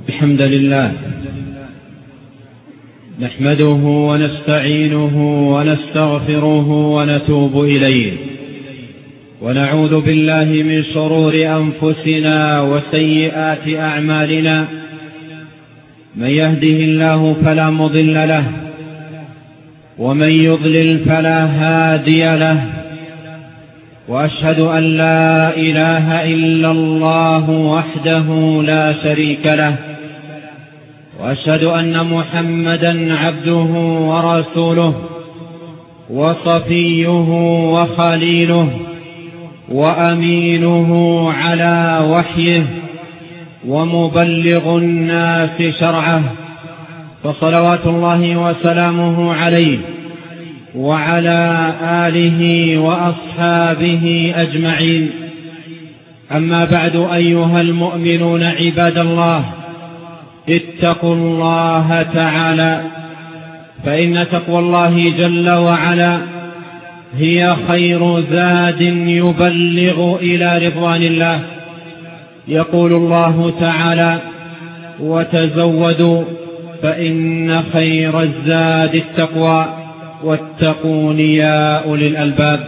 الحمد لله نحمده ونستعينه ونستغفره ونتوب إليه، ونعوذ بالله من شرور أنفسنا وسيئات أعمالنا. من يهده الله فلا مضل له، ومن يضلل فلا هادي له، وأشهد أن لا إله إلا الله وحده لا شريك له، وأشهد أن محمدا عبده ورسوله وصفيه وخليله وأمينه على وحيه ومبلغ الناس شرعه، فصلوات الله وسلامه عليه وعلى آله وأصحابه أجمعين. أما بعد، أيها المؤمنون عباد الله، اتقوا الله تعالى، فإن تقوى الله جل وعلا هي خير زاد يبلغ إلى رضوان الله. يقول الله تعالى: وتزودوا فإن خير الزاد التقوى واتقون يا أولي الألباب.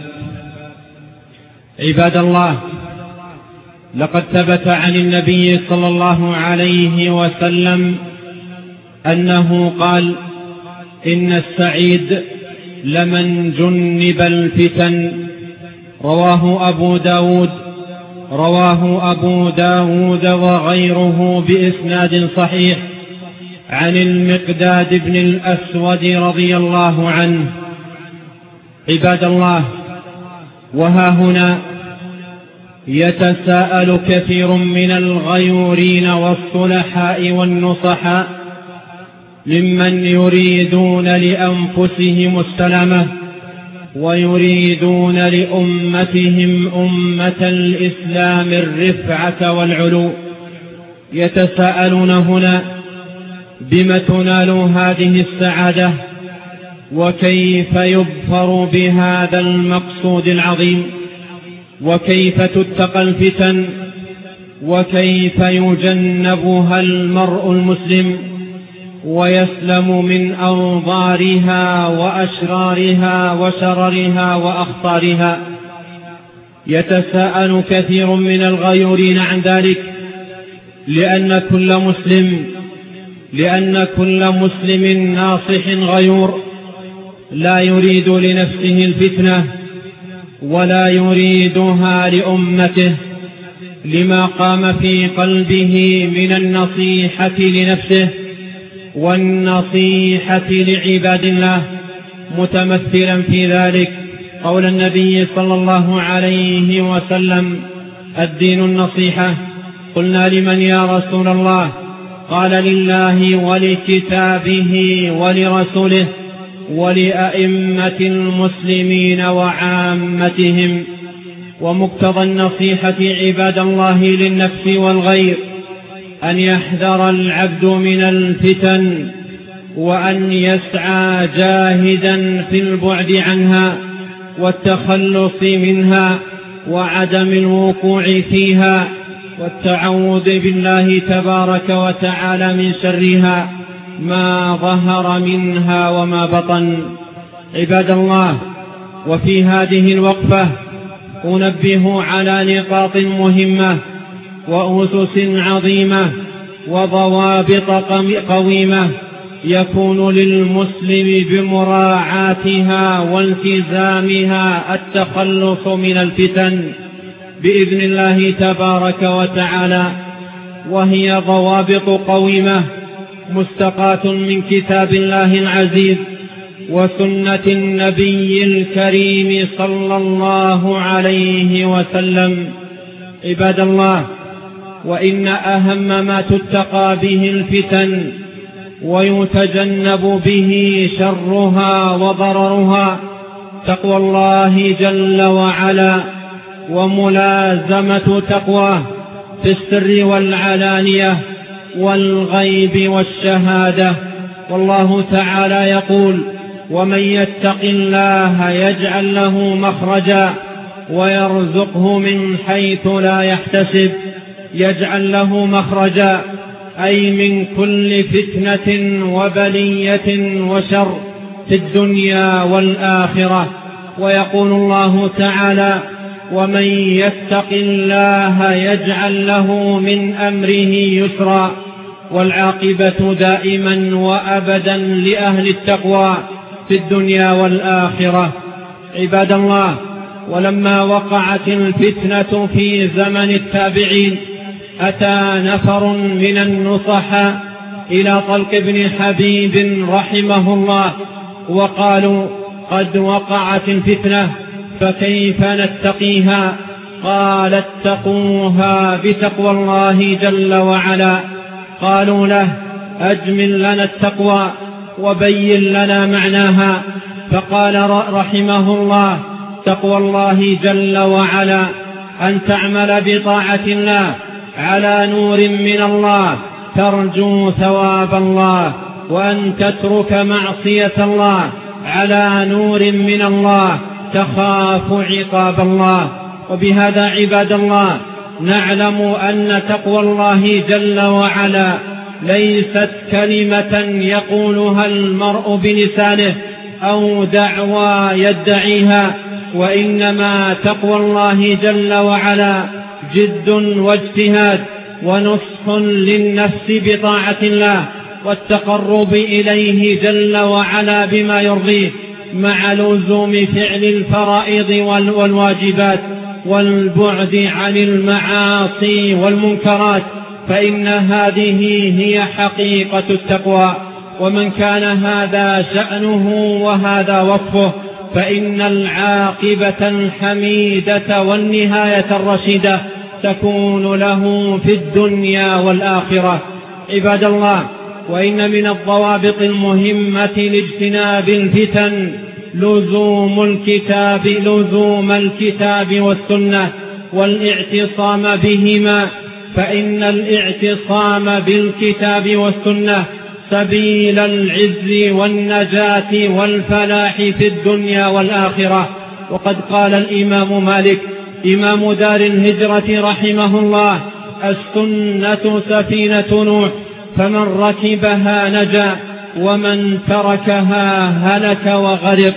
عباد الله، لقد ثبت عن النبي صلى الله عليه وسلم أنه قال: إن السعيد لمن جنب الفتن. رواه أبو داود وغيره بإسناد صحيح عن المقداد بن الأسود رضي الله عنه. عباد الله، وها هنا يتساءل كثير من الغيورين والصلحاء والنصحاء ممن يريدون لأنفسهم السلامة ويريدون لأمتهم أمة الإسلام الرفعة والعلو، يتساءلون هنا: بم تنال هذه السعادة؟ وكيف يظفر بهذا المقصود العظيم؟ وكيف تتقى الفتن؟ وكيف يجنبها المرء المسلم ويسلم من أنظارها وأشرارها وشررها وأخطارها؟ يتساءل كثير من الغيورين عن ذلك، لأن كل مسلم ناصح غيور لا يريد لنفسه الفتنة ولا يريدها لأمته، لما قام في قلبه من النصيحة لنفسه والنصيحة لعباد الله، متمثلا في ذلك قول النبي صلى الله عليه وسلم: الدين النصيحة. قلنا: لمن يا رسول الله؟ قال: لله ولكتابه ولرسوله ولأئمة المسلمين وعامتهم. ومقتضى النصيحة عباد الله للنفس والغير أن يحذر العبد من الفتن، وأن يسعى جاهدا في البعد عنها والتخلص منها وعدم الوقوع فيها، والتعوذ بالله تبارك وتعالى من شرها ما ظهر منها وما بطن. عباد الله، وفي هذه الوقفة أنبه على نقاط مهمة وأسس عظيمة وضوابط قويمة يكون للمسلم بمراعاتها والتزامها التخلص من الفتن بإذن الله تبارك وتعالى، وهي ضوابط قويمة مستقاة من كتاب الله العزيز وسنة النبي الكريم صلى الله عليه وسلم. عباد الله، وإن أهم ما تتقى به الفتن ويتجنب به شرها وضررها تقوى الله جل وعلا وملازمة تقواه في السر والعلانية والغيب والشهادة. والله تعالى يقول: ومن يتق الله يجعل له مخرجا ويرزقه من حيث لا يحتسب. يجعل له مخرجا أي من كل فتنة وبلية وشر في الدنيا والآخرة. ويقول الله تعالى: ومن يتق الله يجعل له من أمره يسرا. والعاقبة دائما وأبدا لأهل التقوى في الدنيا والآخرة. عباد الله، ولما وقعت الفتنة في زمن التابعين أتى نفر من النصحاء إلى طلق بن حبيب رحمه الله وقالوا: قد وقعت الفتنة فكيف نتقيها؟ قال: اتقوها بتقوى الله جل وعلا. قالوا له: أجمل لنا التقوى وبين لنا معناها. فقال رحمه الله: تقوى الله جل وعلا أن تعمل بطاعة الله على نور من الله ترجو ثواب الله، وأن تترك معصية الله على نور من الله تخاف عقاب الله. وبهذا عباد الله نعلم أن تقوى الله جل وعلا ليست كلمة يقولها المرء بلسانه أو دعوى يدعيها، وإنما تقوى الله جل وعلا جد واجتهاد ونصح للنفس بطاعة الله والتقرب إليه جل وعلا بما يرضيه، مع لزوم فعل الفرائض والواجبات والبعد عن المعاصي والمنكرات، فإن هذه هي حقيقة التقوى. ومن كان هذا شأنه وهذا وصفه فإن العاقبة الحميدة والنهاية الرشيدة تكون له في الدنيا والآخرة. عباد الله، وإن من الضوابط المهمة لاجتناب الفتن لزوم الكتاب والسنة والاعتصام بهما، فإن الاعتصام بالكتاب والسنة سبيل العز والنجاة والفلاح في الدنيا والآخرة. وقد قال الإمام مالك إمام دار الهجرة رحمه الله: السنة سفينة نوح، فمن ركبها نجا ومن تركها هلك وغرق.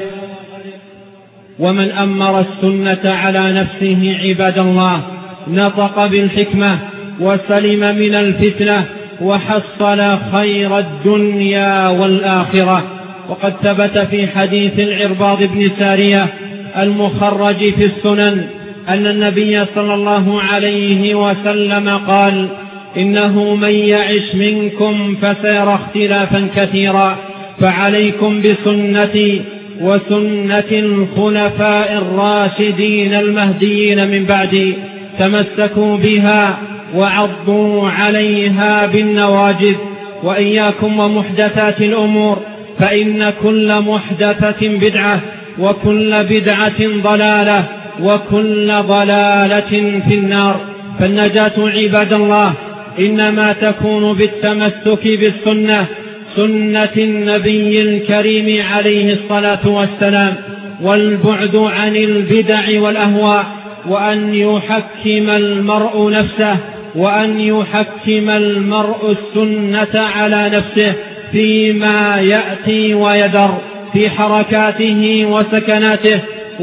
ومن أمر السنة على نفسه عباد الله نطق بالحكمة وسلم من الفتنة وحصل خير الدنيا والآخرة. وقد ثبت في حديث العرباض بن سارية المخرج في السنن أن النبي صلى الله عليه وسلم قال: إنه من يعش منكم فسيرى اختلافا كثيرا، فعليكم بسنتي وسنة الخلفاء الراشدين المهديين من بعدي، تمسكوا بها وعضوا عليها بالنواجذ، وإياكم ومحدثات الأمور، فإن كل محدثة بدعة وكل بدعة ضلالة وكل ضلالة في النار. فالنجاة عباد الله إنما تكون بالتمسك بالسنة، سنة النبي الكريم عليه الصلاة والسلام، والبعد عن البدع والأهواء، وأن يحكم المرء نفسه، وأن يحكم المرء السنة على نفسه فيما يأتي ويدر، في حركاته وسكناته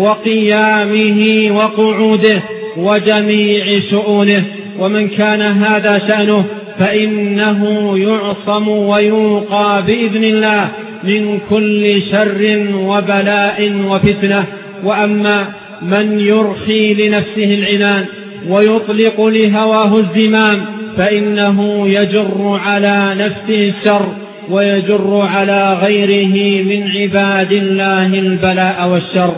وقيامه وقعوده وجميع شؤونه. ومن كان هذا شأنه فإنه يعصم ويوقى بإذن الله من كل شر وبلاء وفتنة. وأما من يرخي لنفسه العنان ويطلق لهواه الزمام فإنه يجر على نفسه الشر ويجر على غيره من عباد الله البلاء والشر.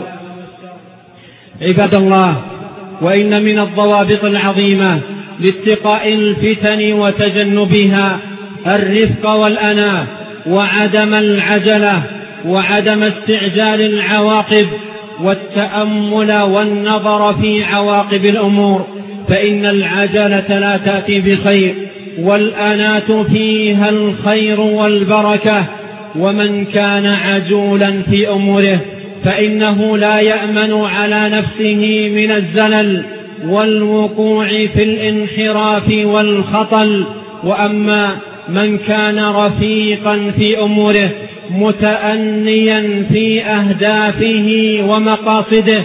عباد الله، وإن من الضوابط العظيمة لاتقاء الفتن وتجنبها الرفق والأناة وعدم العجلة وعدم استعجال العواقب والتأمل والنظر في عواقب الأمور، فإن العجلة لا تأتي بخير، والأناة فيها الخير والبركة. ومن كان عجولا في أموره فإنه لا يأمن على نفسه من الزلل والوقوع في الانحراف والخطل. وأما من كان رفيقا في أموره متأنيا في أهدافه ومقاصده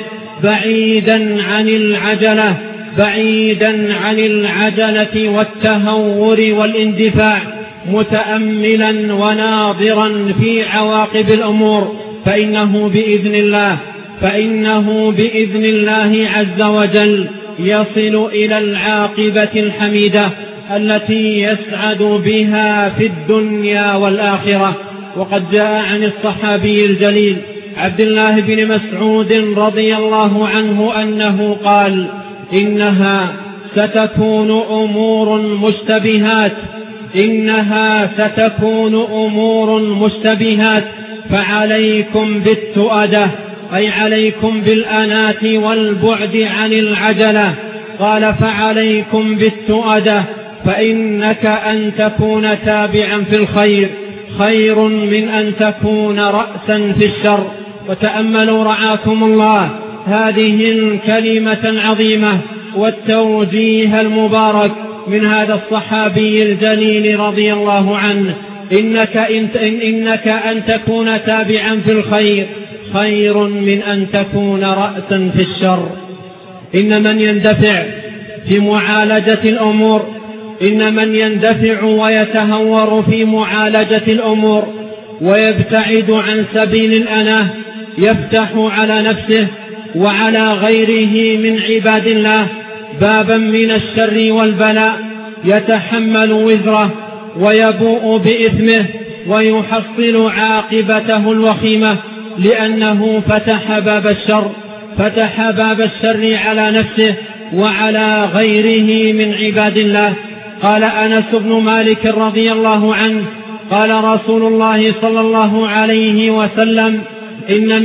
بعيدا عن العجلة والتهور والاندفاع، متأملا وناظرا في عواقب الأمور، فإنه بإذن الله عز وجل يصل إلى العاقبة الحميدة التي يسعد بها في الدنيا والآخرة. وقد جاء عن الصحابي الجليل عبد الله بن مسعود رضي الله عنه أنه قال: إنها ستكون أمور مشتبهات فعليكم بالتؤدة، أي عليكم بالأنات والبعد عن العجلة. قال: فعليكم بالتؤدة، فإنك أن تكون تابعا في الخير خير من أن تكون رأسا في الشر. وتأملوا رعاكم الله هذه الكلمة العظيمة والتوجيه المبارك من هذا الصحابي الجليل رضي الله عنه: إنك أن تكون تابعا في الخير خير من أن تكون رأسا في الشر. إن من يندفع في معالجة الأمور، إن من يندفع ويتهور في معالجة الأمور ويبتعد عن سبيل الأناه يفتح على نفسه وعلى غيره من عباد الله بابا من الشر والبلاء، يتحمل وزره ويبوء بإثمه ويحصل عاقبته الوخيمة، لأنه فتح باب الشر على نفسه وعلى غيره من عباد الله. قال أنس بن مالك رضي الله عنه: قال رسول الله صلى الله عليه وسلم: إن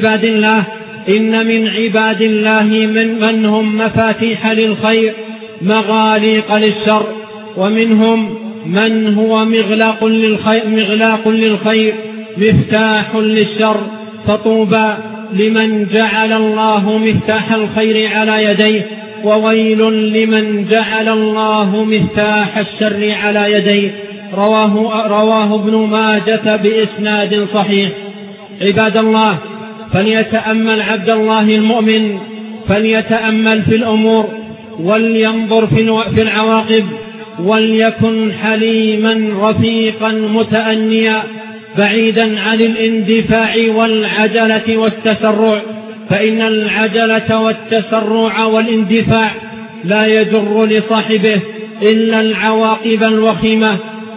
من عباد الله من هم مفاتيح للخير مغاليق للشر، ومنهم من هو مغلاق للخير مفتاح للشر. فطوبى لمن جعل الله مفتاح الخير على يديه، وويل لمن جعل الله مفتاح الشر على يديه. رواه ابن ماجة بإسناد صحيح. عباد الله، فليتأمل عبد الله المؤمن، فليتأمل في الأمور ولينظر في العواقب، وليكن حليما رفيقا متأنيا بعيدا عن الاندفاع والعجلة والتسرع، فإن العجلة والتسرع والاندفاع لا يجر لصاحبه إلا العواقب الوخيمة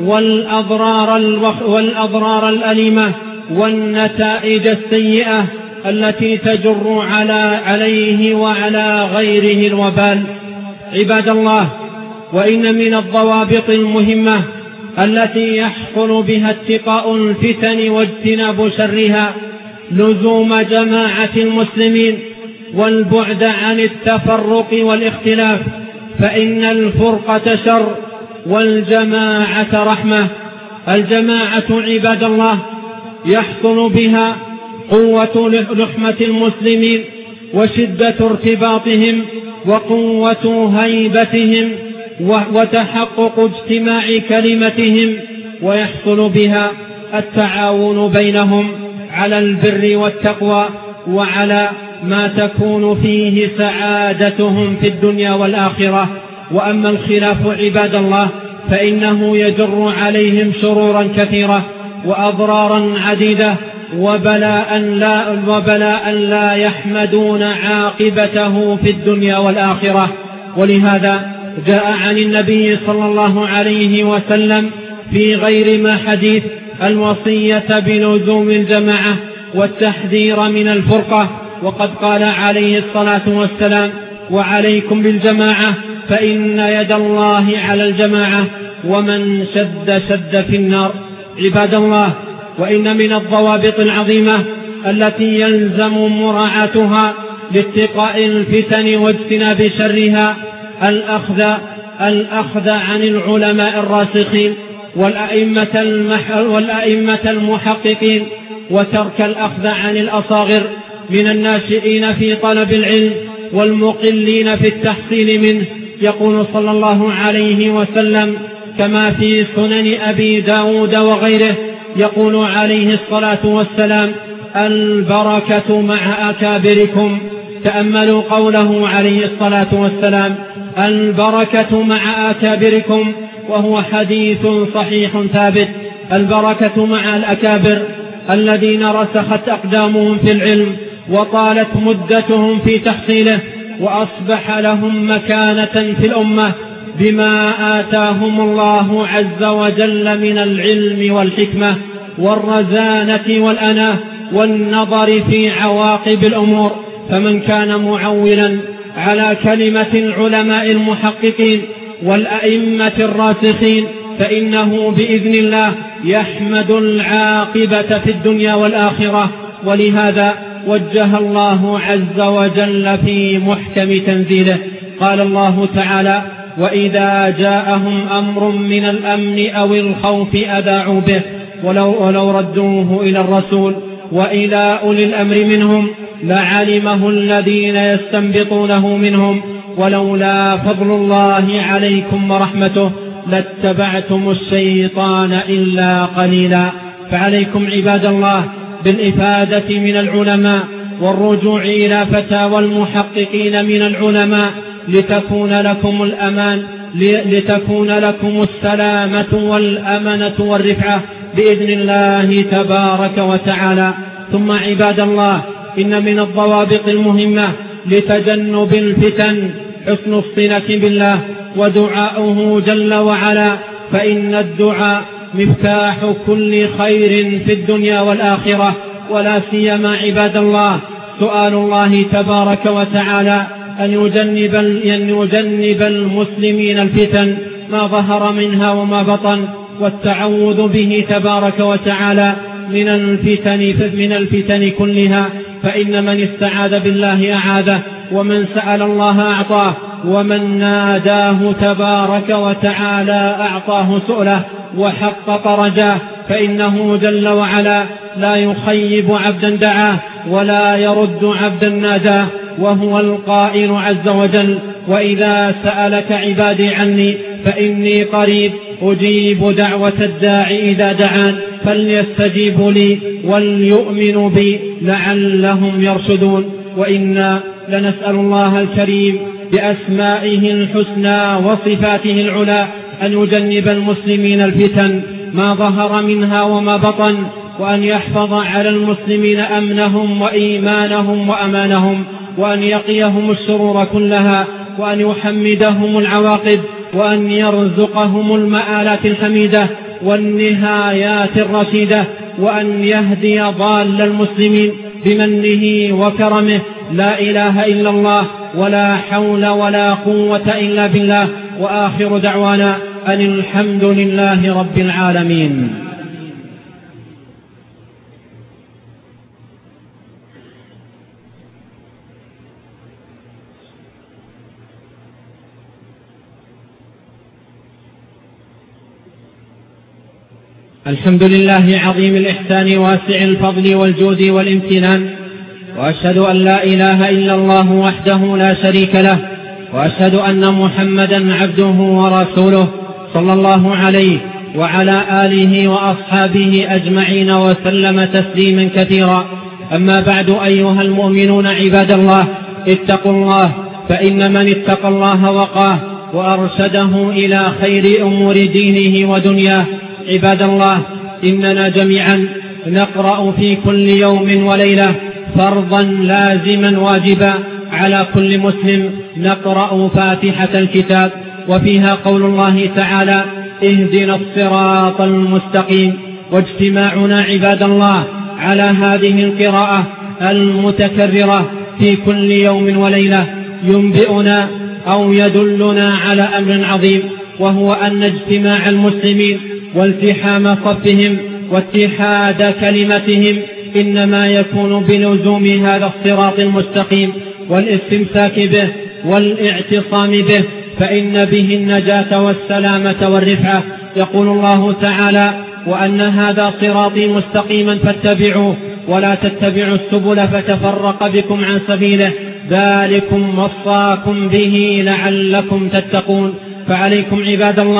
والأضرار الأليمة والنتائج السيئة التي تجر عليه وعلى غيره الوبال. عباد الله، وإن من الضوابط المهمة التي يحصل بها اتقاء الفتن واجتناب شرها لزوم جماعة المسلمين والبعد عن التفرق والاختلاف، فإن الفرقة شر والجماعة رحمة. الجماعة عباد الله يحصل بها قوة لحمة المسلمين وشدة ارتباطهم وقوة هيبتهم وتحقق اجتماع كلمتهم، ويحصل بها التعاون بينهم على البر والتقوى وعلى ما تكون فيه سعادتهم في الدنيا والآخرة. وأما الخلاف عباد الله فإنه يجر عليهم شرورا كثيرة وأضرارا عديدة وبلاء لا يحمدون عاقبته في الدنيا والآخرة. ولهذا جاء عن النبي صلى الله عليه وسلم في غير ما حديث الوصية بلزوم الجماعة والتحذير من الفرقة، وقد قال عليه الصلاة والسلام: وعليكم بالجماعة فإن يد الله على الجماعة ومن شد في النار. عباد الله، وإن من الضوابط العظيمة التي يلزم مراعاتها لاتقاء الفتن واجتناب شرها الأخذ عن العلماء الراسخين والأئمة المحققين، وترك الأخذ عن الأصاغر من الناشئين في طلب العلم والمقلين في التحصيل منه. يقول صلى الله عليه وسلم: كما في سنن أبي داود وغيره. يقول عليه الصلاة والسلام: البركة مع أكابركم. تأملوا قوله عليه الصلاة والسلام: البركة مع أكابركم، وهو حديث صحيح ثابت. البركة مع الأكابر الذين رسخت أقدامهم في العلم وطالت مدتهم في تحصيله، وأصبح لهم مكانة في الأمة بما آتاهم الله عز وجل من العلم والحكمة والرزانة والأناة والنظر في عواقب الأمور. فمن كان معولا على كلمة العلماء المحققين والأئمة الراسخين فإنه بإذن الله يحمد العاقبة في الدنيا والآخرة. ولهذا وجه الله عز وجل في محكم تنزيله، قال الله تعالى: وإذا جاءهم أمر من الأمن أو الخوف أذاعوا به ولو ردوه إلى الرسول وإلى أولي الأمر منهم لعلمه الذين يستنبطونه منهم ولولا فضل الله عليكم ورحمته لاتبعتم الشيطان إلا قليلا. فعليكم عباد الله بالإفادة من العلماء والرجوع إلى فتاوى المحققين من العلماء لتكون لكم الأمان، لتكون لكم السلامة والأمنة والرفعة بإذن الله تبارك وتعالى. ثم عباد الله، إن من الضوابط المهمة لتجنب الفتن حسن الصلة بالله ودعاؤه جل وعلا، فإن الدعاء مفتاح كل خير في الدنيا والآخرة، ولا سيما عباد الله سؤال الله تبارك وتعالى أن يجنب المسلمين الفتن ما ظهر منها وما بطن، والتعوذ به تبارك وتعالى من الفتن كلها، فإن من استعاذ بالله أعاذه، ومن سأل الله أعطاه، ومن ناداه تبارك وتعالى أعطاه سؤله وحقق رجاه، فإنه جل وعلا لا يخيب عبدا دعاه ولا يرد عبدا ناداه، وهو القائل عز وجل: وإذا سألك عبادي عني فإني قريب أجيب دعوة الداعي إذا دعان فليستجيبوا لي وليؤمنوا بي لعلهم يرشدون. وإنا لنسأل الله الكريم بأسمائه الحسنى وصفاته العلى أن يجنب المسلمين الفتن ما ظهر منها وما بطن، وأن يحفظ على المسلمين أمنهم وإيمانهم وأمانهم، وأن يقيهم الشرور كلها، وأن يحمدهم العواقب، وأن يرزقهم المآلات الحميدة والنهايات الرشيدة، وأن يهدي ضال المسلمين بمنه وكرمه. لا إله إلا الله ولا حول ولا قوة إلا بالله. وآخر دعوانا أن الحمد لله رب العالمين. الحمد لله عظيم الإحسان واسع الفضل والجود والامتنان، وأشهد أن لا إله إلا الله وحده لا شريك له، وأشهد أن محمدا عبده ورسوله صلى الله عليه وعلى آله وأصحابه أجمعين وسلم تسليما كثيرا. أما بعد، أيها المؤمنون عباد الله، اتقوا الله، فإن من اتقى الله وقاه وأرشده إلى خير أمور دينه ودنياه. عباد الله، إننا جميعا نقرأ في كل يوم وليلة فرضا لازما واجبا على كل مسلم، نقرأ فاتحة الكتاب، وفيها قول الله تعالى: اهدنا الصراط المستقيم. واجتماعنا عباد الله على هذه القراءة المتكررة في كل يوم وليلة ينبئنا أو يدلنا على أمر عظيم، وهو أن اجتماع المسلمين والتحام صفهم واتحاد كلمتهم إنما يكون بلزوم هذا الصراط المستقيم والاستمساك به والاعتصام به، فإن به النجاة والسلامة والرفعة. يقول الله تعالى: وأن هذا صراطي مستقيما فاتبعوه ولا تتبعوا السبل فتفرق بكم عن سبيله، ذلكم وصاكم به لعلكم تتقون. فعليكم عباد الله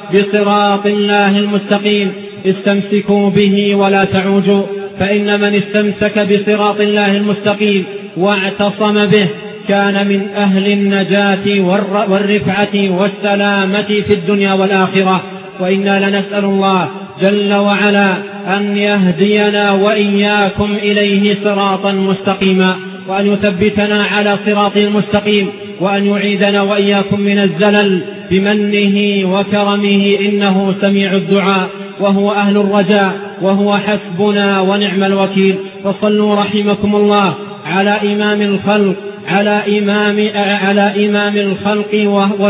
بصراط الله المستقيم، استمسكوا به ولا تعوجوا، فإن من استمسك بصراط الله المستقيم واعتصم به كان من أهل النجاة والرفعة والسلامة في الدنيا والآخرة. وإنا لنسأل الله جل وعلا أن يهدينا وإياكم إليه صراطا مستقيما، وأن يثبتنا على صراط المستقيم، وأن يعيدنا وإياكم من الزلل بمنه وكرمه، إنه سميع الدعاء وهو أهل الرجاء، وهو حسبنا ونعم الوكيل. فصلوا رحمكم الله على إمام الخلق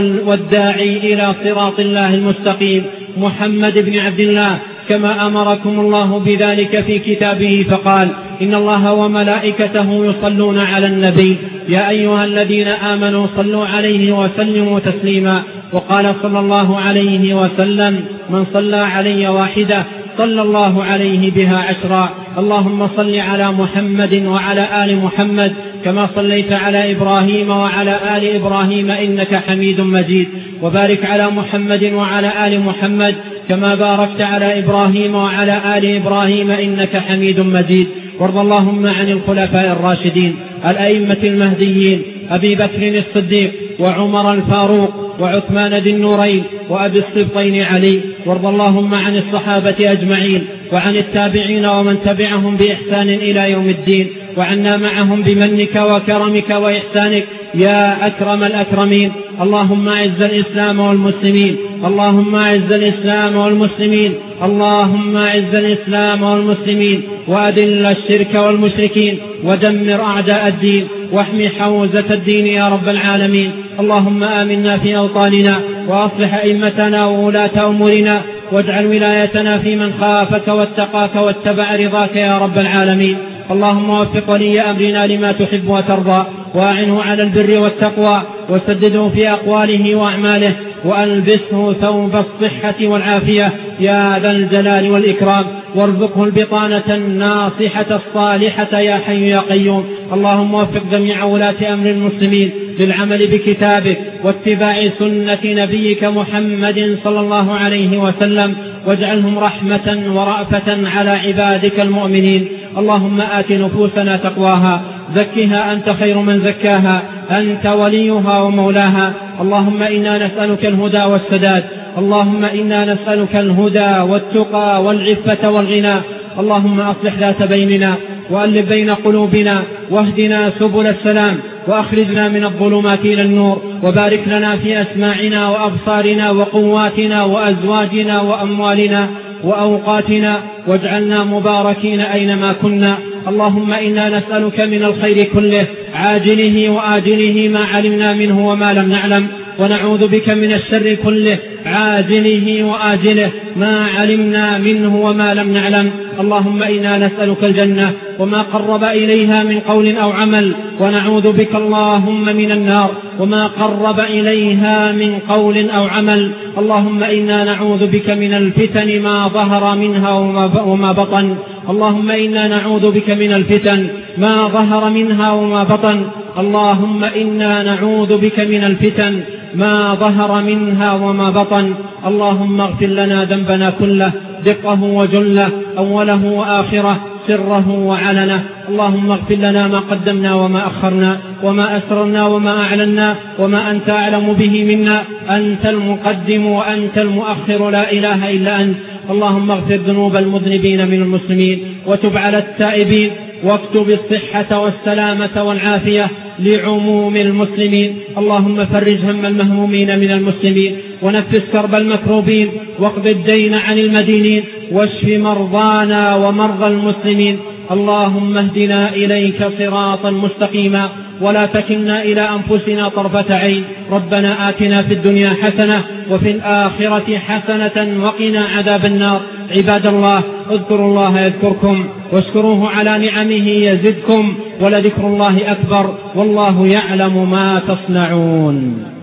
والداعي إلى صراط الله المستقيم محمد بن عبد الله، كما أمركم الله بذلك في كتابه فقال: إن الله وملائكته يصلون على النبي يا أيها الذين آمنوا صلوا عليه وسلموا تسليما. وقال صلى الله عليه وسلم: من صلى علي واحدة صلى الله عليه بها 10. اللهم صل على محمد وعلى آل محمد كما صليت على إبراهيم وعلى آل إبراهيم إنك حميد مجيد، وبارك على محمد وعلى آل محمد كما باركت على إبراهيم وعلى آل إبراهيم إنك حميد مجيد. وارض اللهم عن الخلفاء الراشدين الأئمة المهديين أبي بكر الصديق وعمر الفاروق وعثمان ذي النورين وأبي السبطين علي. وارض اللهم عن الصحابة أجمعين وعن التابعين ومن تبعهم بإحسان إلى يوم الدين، وعنا معهم بمنك وكرمك وإحسانك يا أكرم الأكرمين. اللهم أعز الإسلام والمسلمين، اللهم أعز الإسلام والمسلمين، اللهم أعز الإسلام والمسلمين، وأذل الشرك والمشركين، ودمر أعداء الدين، واحمي حوزة الدين يا رب العالمين. اللهم آمنا في أوطاننا، وأصلح أئمتنا وولاة أمورنا، واجعل ولايتنا في من خافك واتقاك واتبع رضاك يا رب العالمين. اللهم وفق ولي أمرنا لما تحب وترضى، وأعنه على البر والتقوى، وسدده في أقواله وأعماله، وألبسه ثوب الصحة والعافية يا ذا الجلال والإكرام، وارزقه البطانة الناصحة الصالحة يا حي يا قيوم. اللهم وفق جميع ولاة أمر المسلمين للعمل بكتابك واتباع سنة نبيك محمد صلى الله عليه وسلم، واجعلهم رحمة ورأفة على عبادك المؤمنين. اللهم آت نفوسنا تقواها، زكها أنت خير من زكاها، أنت وليها ومولاها. اللهم إنا نسألك الهدى والسداد، اللهم إنا نسألك الهدى والتقى والعفة والغنى. اللهم أصلح ذات بيننا، وألف بين قلوبنا، واهدنا سبل السلام، وأخرجنا من الظلمات إلى النور، وبارك لنا في أسماعنا وأبصارنا وقواتنا وأزواجنا وأموالنا وأوقاتنا، واجعلنا مباركين أينما كنا. اللهم إنا نسألك من الخير كله عاجله وآجله ما علمنا منه وما لم نعلم، ونعوذ بك من الشر كله عاجله وآجله ما علمنا منه وما لم نعلم. اللهم إنا نسألك الجنة وما قرب إليها من قول أو عمل، ونعوذ بك اللهم من النار وما قرب إليها من قول أو عمل. اللهم إنا نعوذ بك من الفتن ما ظهر منها وما بطن، اللهم إنا نعوذ بك من الفتن ما ظهر منها وما بطن، اللهم إنا نعوذ بك من الفتن ما ظهر منها وما بطن. اللهم اغفر لنا ذنبنا كله، دقه وجله، أوله وآخره، سره وعلنه. اللهم اغفر لنا ما قدمنا وما أخرنا، وما أسررنا وما أعلنا، وما أنت أعلم به منا. أنت المقدم وأنت المؤخر، لا إله إلا أنت. اللهم اغفر ذنوب المذنبين من المسلمين، وتب على التائبين، واكتب الصحة والسلامة والعافية لعموم المسلمين. اللهم فرج هم المهمومين من المسلمين، ونفس كرب المكروبين، واقض الدين عن المدينين، واشف مرضانا ومرضى المسلمين. اللهم اهدنا إليك صراطا مستقيما، ولا تكلنا إلى أنفسنا طرفة عين. ربنا آتنا في الدنيا حسنة وفي الآخرة حسنة وقنا عذاب النار. عباد الله، اذكروا الله يذكركم، واشكروه على نعمه يزدكم، ولذكر الله أكبر، والله يعلم ما تصنعون.